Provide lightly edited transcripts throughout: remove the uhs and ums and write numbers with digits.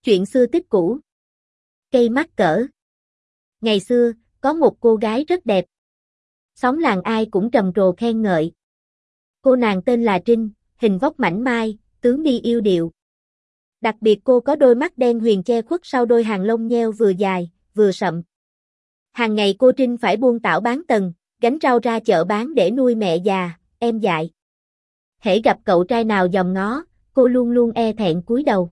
Chuyện xưa tích cũ. Cây mắc cỡ. Ngày xưa, có một cô gái rất đẹp. Xóm làng ai cũng trầm trồ khen ngợi. Cô nàng tên là Trinh, hình vóc mảnh mai, tướng đi yêu điệu. Đặc biệt cô có đôi mắt đen huyền che khuất sau đôi hàng lông nheo vừa dài, vừa sậm. Hàng ngày cô Trinh phải buôn tảo bán tần, gánh rau ra chợ bán để nuôi mẹ già, em dại. Hễ gặp cậu trai nào dòm ngó, cô luôn luôn e thẹn cúi đầu.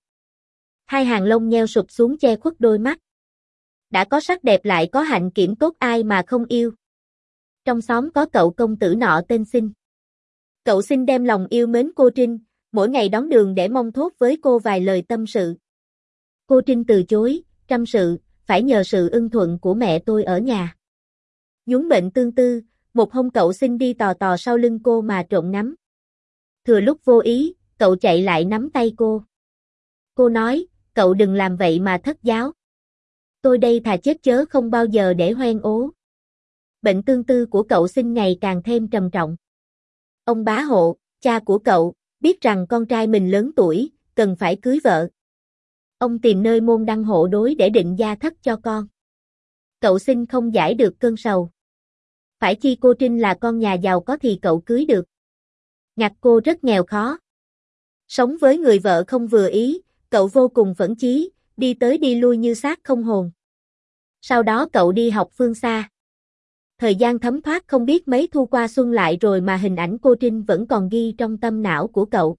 Hai hàng lông nheo sụp xuống che khuất đôi mắt. Đã có sắc đẹp lại có hạnh kiểm tốt ai mà không yêu. Trong xóm có cậu công tử nọ tên Sinh. Cậu Sinh đem lòng yêu mến cô Trinh, mỗi ngày đón đường để mong thốt với cô vài lời tâm sự. Cô Trinh từ chối, trăm sự, phải nhờ sự ưng thuận của mẹ tôi ở nhà. Nhúng bệnh tương tư, một hôm cậu Sinh đi tò tò sau lưng cô mà trộn nắm. Thừa lúc vô ý, cậu chạy lại nắm tay cô. Cô nói, cậu đừng làm vậy mà thất giáo. Tôi đây thà chết chớ không bao giờ để hoen ố. Bệnh tương tư của cậu Sinh ngày càng thêm trầm trọng. Ông bá hộ, cha của cậu, biết rằng con trai mình lớn tuổi, cần phải cưới vợ. Ông tìm nơi môn đăng hộ đối để định gia thất cho con. Cậu Sinh không giải được cơn sầu. Phải chi cô Trinh là con nhà giàu có thì cậu cưới được. Ngặt cô rất nghèo khó. Sống với người vợ không vừa ý, cậu vô cùng phẫn chí, đi tới đi lui như xác không hồn. Sau đó cậu đi học phương xa. Thời gian thấm thoát không biết mấy thu qua xuân lại rồi mà hình ảnh cô Trinh vẫn còn ghi trong tâm não của cậu.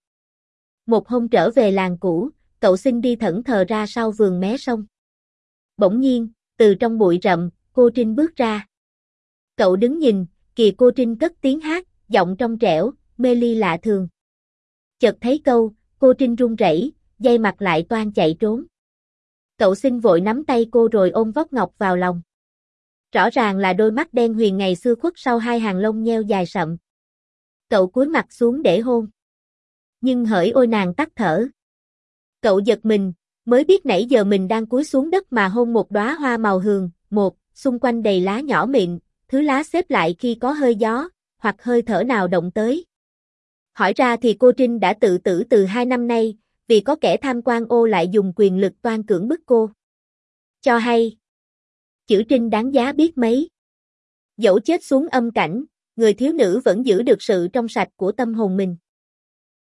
Một hôm trở về làng cũ, cậu Sinh đi thẫn thờ ra sau vườn mé sông. Bỗng nhiên, từ trong bụi rậm, cô Trinh bước ra. Cậu đứng nhìn, kìa cô Trinh cất tiếng hát, giọng trong trẻo, mê ly lạ thường. Chợt thấy câu, cô Trinh run rẩy, dây mặt lại toan chạy trốn. Cậu Sinh vội nắm tay cô rồi ôm vóc ngọc vào lòng. Rõ ràng là đôi mắt đen huyền ngày xưa khuất sau hai hàng lông nheo dài sậm. Cậu cúi mặt xuống để hôn. Nhưng hỡi ôi nàng tắt thở. Cậu giật mình, mới biết nãy giờ mình đang cúi xuống đất mà hôn một đóa hoa màu hường, xung quanh đầy lá nhỏ mịn, thứ lá xếp lại khi có hơi gió, hoặc hơi thở nào động tới. Hỏi ra thì cô Trinh đã tự tử từ 2 năm nay, vì có kẻ tham quan ô lại dùng quyền lực toan cưỡng bức cô. Cho hay. Chữ Trinh đáng giá biết mấy. Dẫu chết xuống âm cảnh, người thiếu nữ vẫn giữ được sự trong sạch của tâm hồn mình.